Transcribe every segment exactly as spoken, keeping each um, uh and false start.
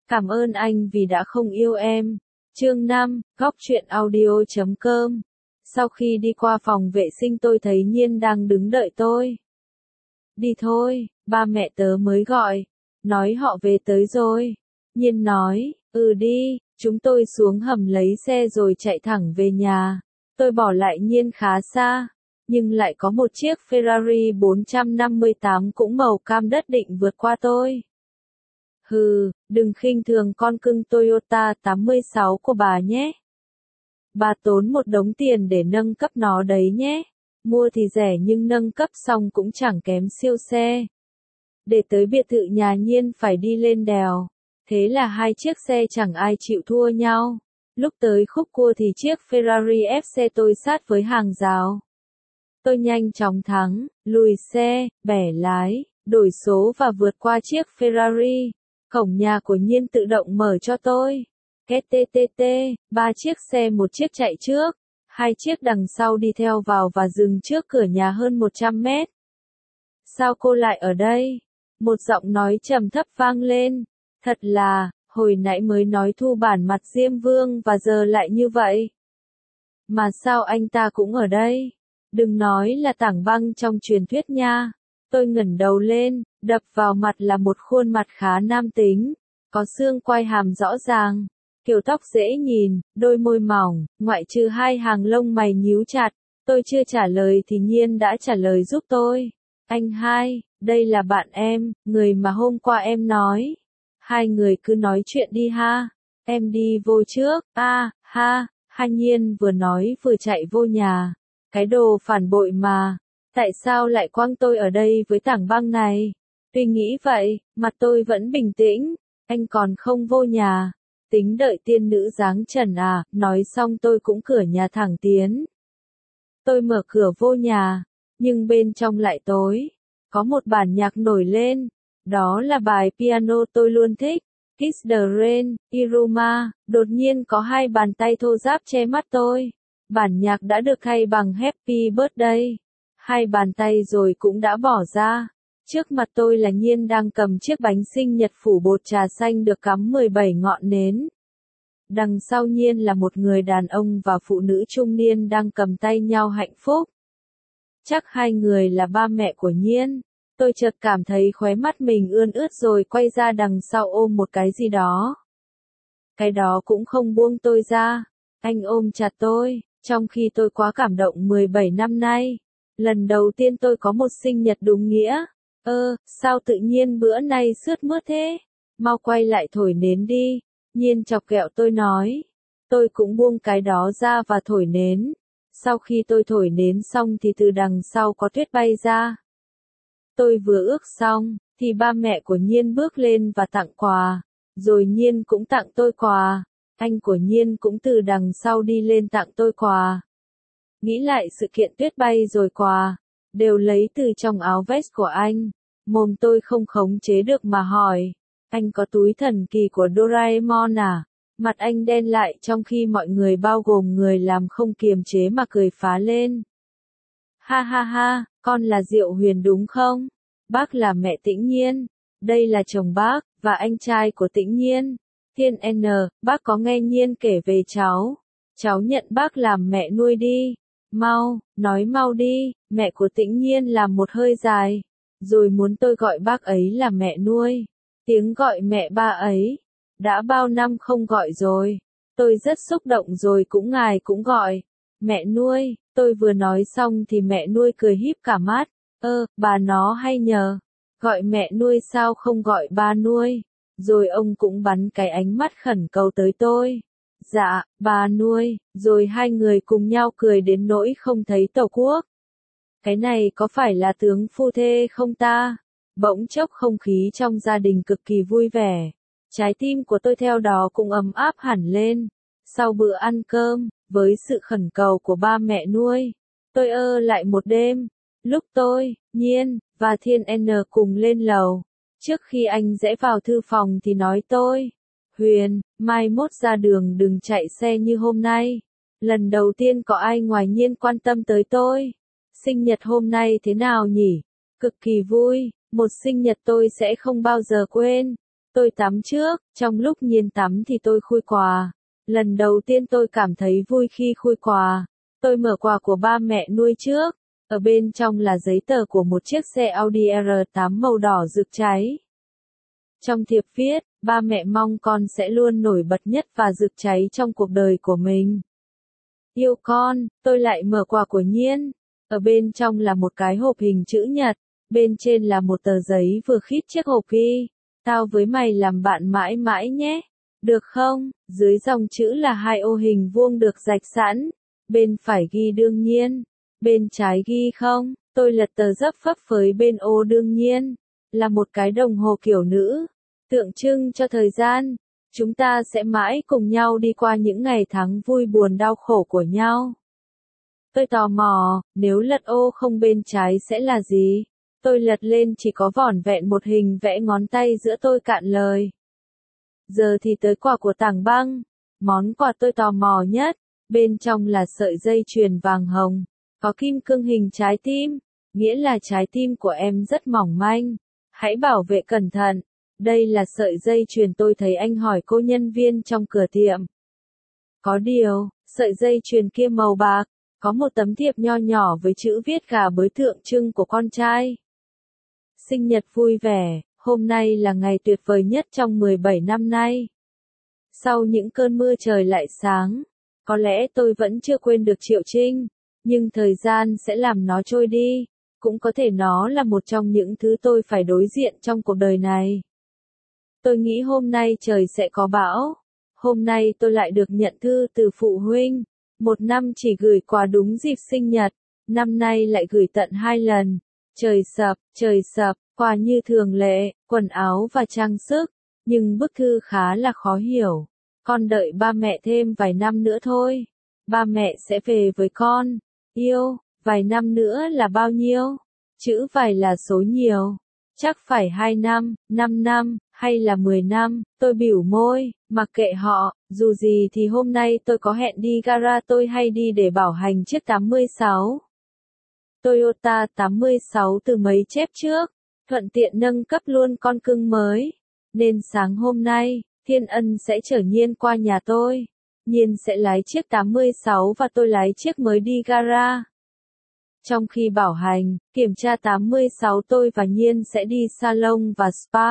Cảm ơn anh vì đã không yêu em. Chương năm, góc truyện audio chấm com. Sau khi đi qua phòng vệ sinh tôi thấy Nhiên đang đứng đợi tôi. Đi thôi, ba mẹ tớ mới gọi. Nói họ về tới rồi. Nhiên nói, ừ đi, chúng tôi xuống hầm lấy xe rồi chạy thẳng về nhà. Tôi bỏ lại Nhiên khá xa, nhưng lại có một chiếc Ferrari bốn năm tám cũng màu cam đất định vượt qua tôi. Hừ, đừng khinh thường con cưng Toyota tám sáu của bà nhé. Bà tốn một đống tiền để nâng cấp nó đấy nhé. Mua thì rẻ nhưng nâng cấp xong cũng chẳng kém siêu xe. Để tới biệt thự nhà Nhiên phải đi lên đèo. Thế là hai chiếc xe chẳng ai chịu thua nhau. Lúc tới khúc cua thì chiếc Ferrari ép xe tôi sát với hàng rào. Tôi nhanh chóng thắng, lùi xe, bẻ lái, đổi số và vượt qua chiếc Ferrari. Cổng nhà của Nhiên tự động mở cho tôi. Két tê tê tê, ba chiếc xe một chiếc chạy trước, hai chiếc đằng sau đi theo vào và dừng trước cửa nhà hơn một trăm mét. Sao cô lại ở đây? Một giọng nói trầm thấp vang lên. Thật là, hồi nãy mới nói thu bản mặt Diêm Vương và giờ lại như vậy. Mà sao anh ta cũng ở đây? Đừng nói là Tảng Băng trong truyền thuyết nha. Tôi ngẩng đầu lên, đập vào mặt là một khuôn mặt khá nam tính, có xương quai hàm rõ ràng, kiểu tóc dễ nhìn, đôi môi mỏng, ngoại trừ hai hàng lông mày nhíu chặt. Tôi chưa trả lời thì Nhiên đã trả lời giúp tôi. Anh hai, đây là bạn em, người mà hôm qua em nói. Hai người cứ nói chuyện đi ha. Em đi vô trước. A, à, ha, ha. Nhiên vừa nói vừa chạy vô nhà. Cái đồ phản bội mà. Tại sao lại quăng tôi ở đây với Tảng Băng này? Tuy nghĩ vậy, mặt tôi vẫn bình tĩnh. Anh còn không vô nhà. Tính đợi tiên nữ giáng trần à? Nói xong tôi cũng cửa nhà thẳng tiến. Tôi mở cửa vô nhà, nhưng bên trong lại tối. Có một bản nhạc nổi lên. Đó là bài piano tôi luôn thích. Kiss the Rain, Iruma. Đột nhiên có hai bàn tay thô ráp che mắt tôi. Bản nhạc đã được thay bằng Happy Birthday. Hai bàn tay rồi cũng đã bỏ ra. Trước mặt tôi là Nhiên đang cầm chiếc bánh sinh nhật phủ bột trà xanh được cắm mười bảy ngọn nến. Đằng sau Nhiên là một người đàn ông và phụ nữ trung niên đang cầm tay nhau hạnh phúc. Chắc hai người là ba mẹ của Nhiên. Tôi chợt cảm thấy khóe mắt mình ươn ướt rồi quay ra đằng sau ôm một cái gì đó. Cái đó cũng không buông tôi ra. Anh ôm chặt tôi, trong khi tôi quá cảm động mười bảy năm nay. Lần đầu tiên tôi có một sinh nhật đúng nghĩa. Ơ, sao tự nhiên bữa nay sướt mướt thế? Mau quay lại thổi nến đi. Nhiên chọc ghẹo tôi nói. Tôi cũng buông cái đó ra và thổi nến. Sau khi tôi thổi nến xong thì từ đằng sau có tuyết bay ra. Tôi vừa ước xong, thì ba mẹ của Nhiên bước lên và tặng quà. Rồi Nhiên cũng tặng tôi quà. Anh của Nhiên cũng từ đằng sau đi lên tặng tôi quà. Nghĩ lại sự kiện tuyết bay rồi quà, đều lấy từ trong áo vest của anh. Mồm tôi không khống chế được mà hỏi. Anh có túi thần kỳ của Doraemon à? Mặt anh đen lại trong khi mọi người bao gồm người làm không kiềm chế mà cười phá lên. Ha ha ha, con là Diệu Huyền đúng không? Bác là mẹ Tĩnh Nhiên. Đây là chồng bác, và anh trai của Tĩnh Nhiên. Thiên N, bác có nghe Nhiên kể về cháu. Cháu nhận bác làm mẹ nuôi đi. Mau, nói mau đi, mẹ của Tĩnh Nhiên làm một hơi dài. Rồi muốn tôi gọi bác ấy là mẹ nuôi. Tiếng gọi mẹ ba ấy. Đã bao năm không gọi rồi. Tôi rất xúc động rồi cũng ngài cũng gọi. Mẹ nuôi, tôi vừa nói xong thì mẹ nuôi cười híp cả mắt. Ơ, bà nó hay nhờ. Gọi mẹ nuôi sao không gọi ba nuôi. Rồi ông cũng bắn cái ánh mắt khẩn cầu tới tôi. Dạ, bà nuôi. Rồi hai người cùng nhau cười đến nỗi không thấy tổ quốc. Cái này có phải là tướng phu thê không ta? Bỗng chốc không khí trong gia đình cực kỳ vui vẻ. Trái tim của tôi theo đó cũng ấm áp hẳn lên. Sau bữa ăn cơm, với sự khẩn cầu của ba mẹ nuôi, tôi ơ lại một đêm. Lúc tôi, Nhiên, và Thiên N cùng lên lầu. Trước khi anh rẽ vào thư phòng thì nói tôi. Huyền, mai mốt ra đường đừng chạy xe như hôm nay. Lần đầu tiên có ai ngoài Nhiên quan tâm tới tôi. Sinh nhật hôm nay thế nào nhỉ? Cực kỳ vui, một sinh nhật tôi sẽ không bao giờ quên. Tôi tắm trước, trong lúc Nhiên tắm thì tôi khui quà. Lần đầu tiên tôi cảm thấy vui khi khui quà. Tôi mở quà của ba mẹ nuôi trước. Ở bên trong là giấy tờ của một chiếc xe Audi R tám màu đỏ rực cháy. Trong thiệp viết, ba mẹ mong con sẽ luôn nổi bật nhất và rực cháy trong cuộc đời của mình. Yêu con, tôi lại mở quà của Nhiên. Ở bên trong là một cái hộp hình chữ nhật. Bên trên là một tờ giấy vừa khít chiếc hộp ghi. Tao với mày làm bạn mãi mãi nhé. Được không? Dưới dòng chữ là hai ô hình vuông được rạch sẵn. Bên phải ghi đương nhiên. Bên trái ghi không. Tôi lật tờ dấp phấp phới bên ô đương nhiên. Là một cái đồng hồ kiểu nữ. Tượng trưng cho thời gian. Chúng ta sẽ mãi cùng nhau đi qua những ngày tháng vui buồn đau khổ của nhau. Tôi tò mò, nếu lật ô không bên trái sẽ là gì? Tôi lật lên chỉ có vỏn vẹn một hình vẽ ngón tay giữa tôi cạn lời. Giờ thì tới quà của Tảng Băng. Món quà tôi tò mò nhất. Bên trong là sợi dây chuyền vàng hồng. Có kim cương hình trái tim. Nghĩa là trái tim của em rất mỏng manh. Hãy bảo vệ cẩn thận. Đây là sợi dây chuyền tôi thấy anh hỏi cô nhân viên trong cửa tiệm. Có điều, sợi dây chuyền kia màu bạc. Có một tấm thiệp nho nhỏ với chữ viết gà bới tượng trưng của con trai. Sinh nhật vui vẻ, hôm nay là ngày tuyệt vời nhất trong mười bảy năm nay. Sau những cơn mưa trời lại sáng, có lẽ tôi vẫn chưa quên được Triệu Trinh, nhưng thời gian sẽ làm nó trôi đi, cũng có thể nó là một trong những thứ tôi phải đối diện trong cuộc đời này. Tôi nghĩ hôm nay trời sẽ có bão, hôm nay tôi lại được nhận thư từ phụ huynh, một năm chỉ gửi quà đúng dịp sinh nhật, năm nay lại gửi tận hai lần. Trời sập, trời sập, quà như thường lệ, quần áo và trang sức, nhưng bức thư khá là khó hiểu. Con đợi ba mẹ thêm vài năm nữa thôi. Ba mẹ sẽ về với con. Yêu, vài năm nữa là bao nhiêu? Chữ vài là số nhiều. Chắc phải hai năm, năm năm, hay là mười năm, tôi bỉu môi, mặc kệ họ, dù gì thì hôm nay tôi có hẹn đi gara tôi hay đi để bảo hành chiếc tám mươi sáu. Toyota tám mươi sáu từ mấy chép trước, thuận tiện nâng cấp luôn con cưng mới. Nên sáng hôm nay, Thiên Ân sẽ chở Nhiên qua nhà tôi. Nhiên sẽ lái chiếc tám mươi sáu và tôi lái chiếc mới đi gara. Trong khi bảo hành, kiểm tra tám mươi sáu tôi và Nhiên sẽ đi salon và spa.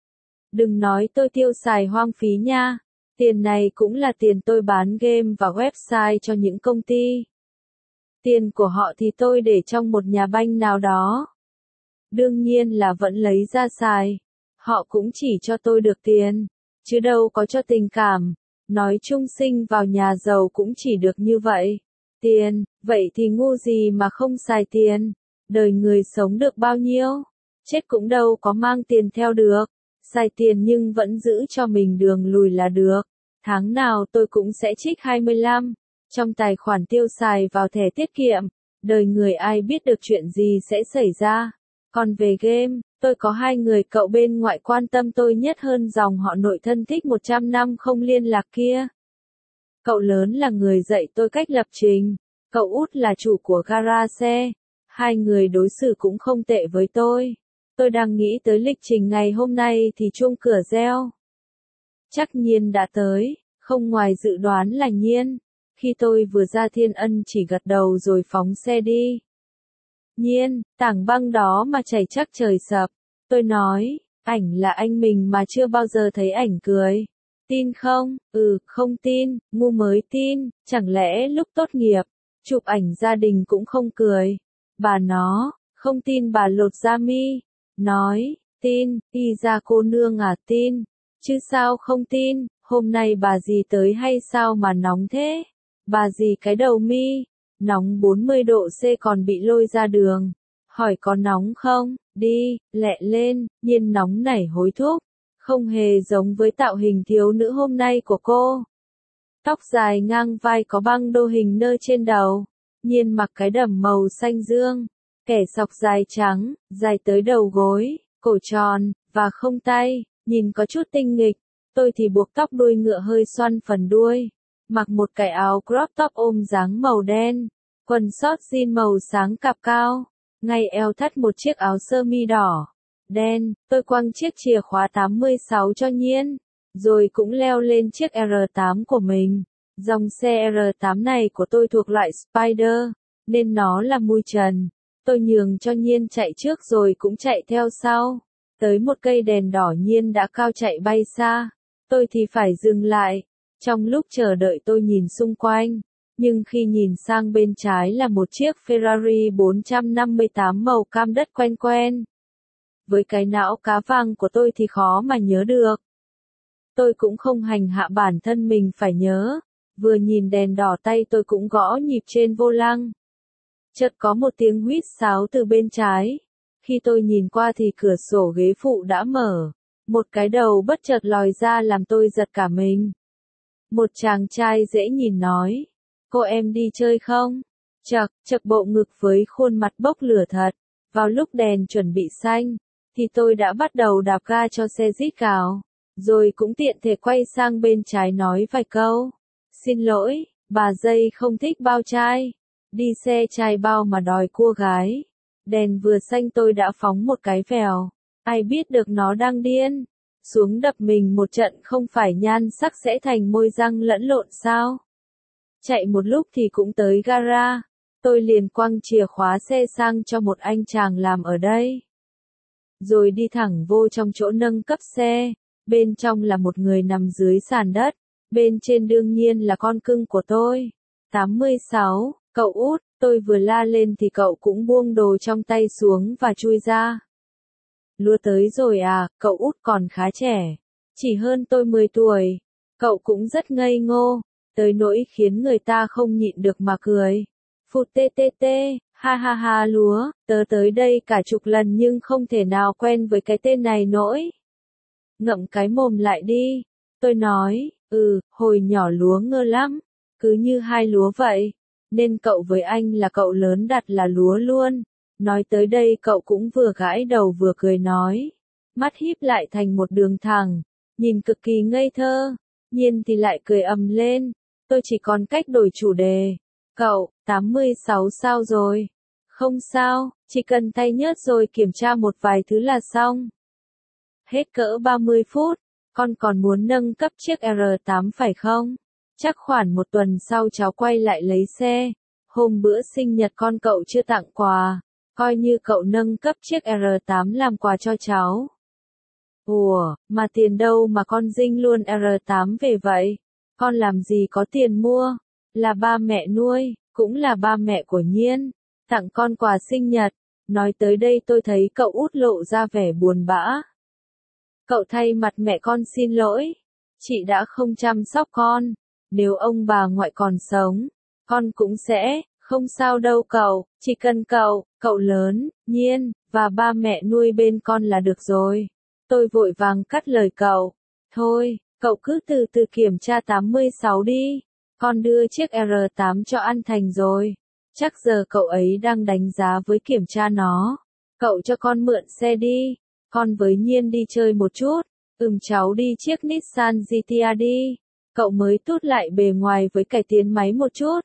Đừng nói tôi tiêu xài hoang phí nha. Tiền này cũng là tiền tôi bán game và website cho những công ty. Tiền của họ thì tôi để trong một nhà banh nào đó. Đương nhiên là vẫn lấy ra xài. Họ cũng chỉ cho tôi được tiền, chứ đâu có cho tình cảm. Nói chung sinh vào nhà giàu cũng chỉ được như vậy. Tiền, vậy thì ngu gì mà không xài tiền. Đời người sống được bao nhiêu? Chết cũng đâu có mang tiền theo được. Xài tiền nhưng vẫn giữ cho mình đường lùi là được. Tháng nào tôi cũng sẽ trích hai mươi lăm. Trong tài khoản tiêu xài vào thẻ tiết kiệm. Đời người ai biết được chuyện gì sẽ xảy ra. Còn về game, tôi có hai người cậu bên ngoại quan tâm tôi nhất hơn dòng họ nội thân thích một trăm năm không liên lạc kia. Cậu lớn là người dạy tôi cách lập trình. Cậu út là chủ của gara xe. Hai người đối xử cũng không tệ với tôi. Tôi đang nghĩ tới lịch trình ngày hôm nay thì chuông cửa reo. Chắc Nhiên đã tới, không ngoài dự đoán là Nhiên. Khi tôi vừa ra Thiên Ân chỉ gật đầu rồi phóng xe đi. Nhiên, Tảng Băng đó mà chảy chắc trời sập. Tôi nói, ảnh là anh mình mà chưa bao giờ thấy ảnh cười. Tin không? Ừ, không tin, ngu mới tin, chẳng lẽ lúc tốt nghiệp, chụp ảnh gia đình cũng không cười. Bà nó, không tin bà lột da mi. Nói, tin, y ra cô nương à tin. Chứ sao không tin, hôm nay bà gì tới hay sao mà nóng thế? Bà gì cái đầu mi, nóng bốn mươi độ C còn bị lôi ra đường. Hỏi có nóng không, đi, lẹ lên, Nhiên nóng nảy hối thúc. Không hề giống với tạo hình thiếu nữ hôm nay của cô. Tóc dài ngang vai có băng đô hình nơ trên đầu. Nhiên mặc cái đầm màu xanh dương. Kẻ sọc dài trắng, dài tới đầu gối, cổ tròn, và không tay, nhìn có chút tinh nghịch. Tôi thì buộc tóc đuôi ngựa hơi xoăn phần đuôi. Mặc một cái áo crop top ôm dáng màu đen. Quần short jean màu sáng cạp cao. Ngay eo thắt một chiếc áo sơ mi đỏ. Đen, tôi quăng chiếc chìa khóa tám mươi sáu cho Nhiên, rồi cũng leo lên chiếc R tám của mình. Dòng xe R tám này của tôi thuộc loại Spider, nên nó là mui trần. Tôi nhường cho Nhiên chạy trước rồi cũng chạy theo sau. Tới một cây đèn đỏ Nhiên đã cao chạy bay xa. Tôi thì phải dừng lại. Trong lúc chờ đợi tôi nhìn xung quanh. Nhưng khi nhìn sang bên trái là một chiếc Ferrari bốn trăm năm mươi tám màu cam đất quen quen. Với cái não cá vàng của tôi thì khó mà nhớ được. Tôi cũng không hành hạ bản thân mình phải nhớ. Vừa nhìn đèn đỏ tay tôi cũng gõ nhịp trên vô lăng. Chợt có một tiếng huýt sáo từ bên trái. Khi tôi nhìn qua thì cửa sổ ghế phụ đã mở. Một cái đầu bất chợt lòi ra làm tôi giật cả mình. Một chàng trai dễ nhìn nói. Cô em đi chơi không? Chật, chật bộ ngực với khuôn mặt bốc lửa thật. Vào lúc đèn chuẩn bị xanh, thì tôi đã bắt đầu đạp ga cho xe rít cào. Rồi cũng tiện thể quay sang bên trái nói vài câu. Xin lỗi, bà dây không thích bao trai. Đi xe trai bao mà đòi cua gái. Đèn vừa xanh tôi đã phóng một cái vèo. Ai biết được nó đang điên. Xuống đập mình một trận không phải nhan sắc sẽ thành môi răng lẫn lộn sao? Chạy một lúc thì cũng tới gara. Tôi liền quăng chìa khóa xe sang cho một anh chàng làm ở đây. Rồi đi thẳng vô trong chỗ nâng cấp xe. Bên trong là một người nằm dưới sàn đất. Bên trên đương nhiên là con cưng của tôi. tám mươi sáu, cậu út, tôi vừa la lên thì cậu cũng buông đồ trong tay xuống và chui ra. Lúa tới rồi à, cậu út còn khá trẻ. Chỉ hơn tôi mười tuổi. Cậu cũng rất ngây ngô. Tới nỗi khiến người ta không nhịn được mà cười. Phụt tê tê tê, ha ha ha lúa, tớ tới đây cả chục lần nhưng không thể nào quen với cái tên này nổi. Ngậm cái mồm lại đi. Tôi nói, ừ, hồi nhỏ lúa ngơ lắm. Cứ như hai lúa vậy. Nên cậu với anh là cậu lớn đặt là lúa luôn. Nói tới đây cậu cũng vừa gãi đầu vừa cười nói. Mắt híp lại thành một đường thẳng. Nhìn cực kỳ ngây thơ. Nhiên thì lại cười ầm lên. Tôi chỉ còn cách đổi chủ đề. Cậu, tám mươi sáu sao rồi? Không sao, chỉ cần thay nhớt rồi kiểm tra một vài thứ là xong. Hết cỡ ba mươi phút, con còn muốn nâng cấp chiếc R tám phải không? Chắc khoảng một tuần sau cháu quay lại lấy xe. Hôm bữa sinh nhật con cậu chưa tặng quà. Coi như cậu nâng cấp chiếc R tám làm quà cho cháu. Ủa, mà tiền đâu mà con dinh luôn R tám về vậy? Con làm gì có tiền mua? Là ba mẹ nuôi, cũng là ba mẹ của Nhiên. Tặng con quà sinh nhật. Nói tới đây tôi thấy cậu út lộ ra vẻ buồn bã. Cậu thay mặt mẹ con xin lỗi. Chị đã không chăm sóc con. Nếu ông bà ngoại còn sống, con cũng sẽ, không sao đâu cậu, chỉ cần cậu, cậu lớn, Nhiên, và ba mẹ nuôi bên con là được rồi. Tôi vội vàng cắt lời cậu. Thôi, cậu cứ từ từ kiểm tra tám mươi sáu đi. Con đưa chiếc R tám cho An Thành rồi. Chắc giờ cậu ấy đang đánh giá với kiểm tra nó. Cậu cho con mượn xe đi. Con với Nhiên đi chơi một chút. Ừm cháu đi chiếc Nissan giê tê a đi. Cậu mới tút lại bề ngoài với cải tiến máy một chút.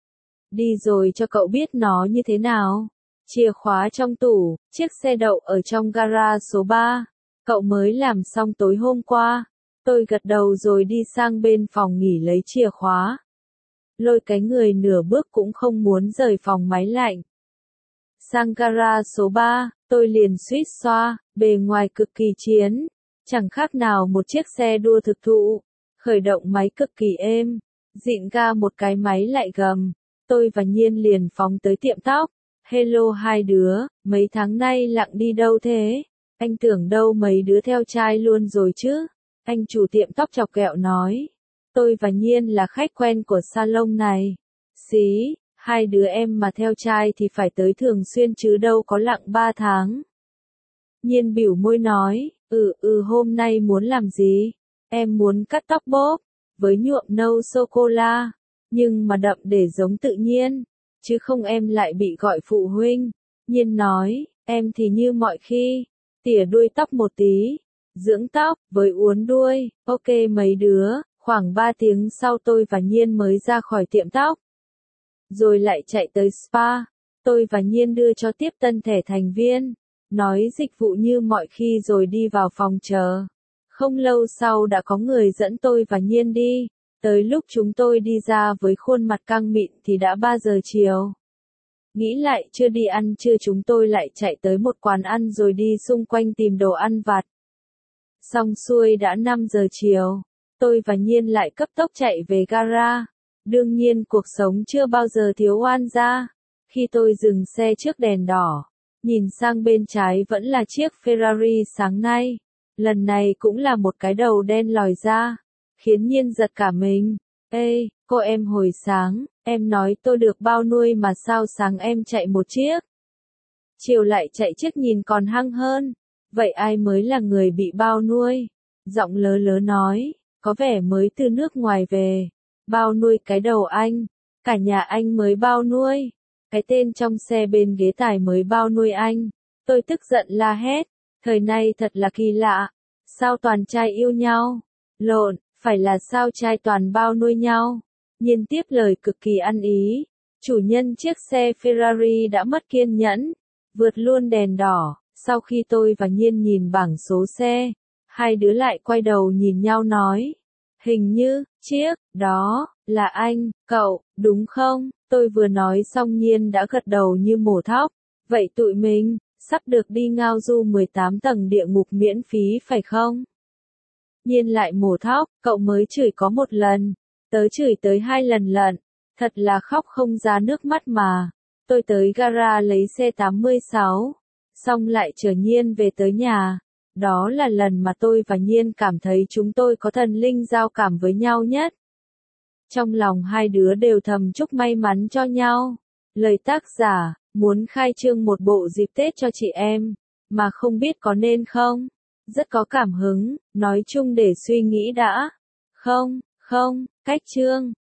Đi rồi cho cậu biết nó như thế nào. Chìa khóa trong tủ, chiếc xe đậu ở trong gara số ba. Cậu mới làm xong tối hôm qua. Tôi gật đầu rồi đi sang bên phòng nghỉ lấy chìa khóa. Lôi cái người nửa bước cũng không muốn rời phòng máy lạnh. Sang gara số ba, tôi liền suýt xoa, bề ngoài cực kỳ chiến. Chẳng khác nào một chiếc xe đua thực thụ. Khởi động máy cực kỳ êm. Dịn ga một cái máy lại gầm. Tôi và Nhiên liền phóng tới tiệm tóc. Hello hai đứa, mấy tháng nay lặng đi đâu thế? Anh tưởng đâu mấy đứa theo trai luôn rồi chứ? Anh chủ tiệm tóc chọc ghẹo nói. Tôi và Nhiên là khách quen của salon này. Xí, hai đứa em mà theo trai thì phải tới thường xuyên chứ đâu có lặng ba tháng. Nhiên bỉu môi nói, ừ ừ hôm nay muốn làm gì? Em muốn cắt tóc bóp, với nhuộm nâu sô-cô-la, nhưng mà đậm để giống tự nhiên, chứ không em lại bị gọi phụ huynh. Nhiên nói, em thì như mọi khi, tỉa đuôi tóc một tí, dưỡng tóc, với uốn đuôi, ok mấy đứa, khoảng ba tiếng sau tôi và Nhiên mới ra khỏi tiệm tóc. Rồi lại chạy tới spa, tôi và Nhiên đưa cho tiếp tân thẻ thành viên. nói dịch vụ như mọi khi rồi đi vào phòng chờ. Không lâu sau đã có người dẫn tôi và Nhiên đi, tới lúc chúng tôi đi ra với khuôn mặt căng mịn thì đã ba giờ chiều. Nghĩ lại chưa đi ăn trưa chúng tôi lại chạy tới một quán ăn rồi đi xung quanh tìm đồ ăn vặt. Xong xuôi đã năm giờ chiều, tôi và Nhiên lại cấp tốc chạy về gara. Đương nhiên cuộc sống chưa bao giờ thiếu oan gia. Khi tôi dừng xe trước đèn đỏ, nhìn sang bên trái vẫn là chiếc Ferrari sáng nay. Lần này cũng là một cái đầu đen lòi ra, khiến Nhiên giật cả mình. Ê, cô em hồi sáng, em nói tôi được bao nuôi mà sao sáng em chạy một chiếc. Chiều lại chạy chiếc nhìn còn hăng hơn. Vậy ai mới là người bị bao nuôi? Giọng lớ lớ nói, có vẻ mới từ nước ngoài về. Bao nuôi cái đầu anh, cả nhà anh mới bao nuôi. Cái tên trong xe bên ghế tài mới bao nuôi anh. Tôi tức giận la hét, thời nay thật là kỳ lạ. Sao toàn trai yêu nhau? Lộn, phải là sao trai toàn bao nuôi nhau? Nhiên tiếp lời cực kỳ ăn ý. Chủ nhân chiếc xe Ferrari đã mất kiên nhẫn, vượt luôn đèn đỏ. Sau khi tôi và Nhiên nhìn bảng số xe, hai đứa lại quay đầu nhìn nhau nói. Hình như, chiếc, đó, là anh, cậu, đúng không? Tôi vừa nói xong Nhiên đã gật đầu như mổ thóc. Vậy tụi mình, sắp được đi ngao du mười tám tầng địa ngục miễn phí phải không? Nhiên lại mổ thóc, cậu mới chửi có một lần, tớ chửi tới hai lần lận, thật là khóc không ra nước mắt mà. Tôi tới gara lấy xe tám mươi sáu, xong lại chở Nhiên về tới nhà. Đó là lần mà tôi và Nhiên cảm thấy chúng tôi có thần linh giao cảm với nhau nhất. Trong lòng hai đứa đều thầm chúc may mắn cho nhau. Lời tác giả, muốn khai trương một bộ dịp Tết cho chị em, mà không biết có nên không? Rất có cảm hứng, nói chung để suy nghĩ đã. Không, không, cách chương.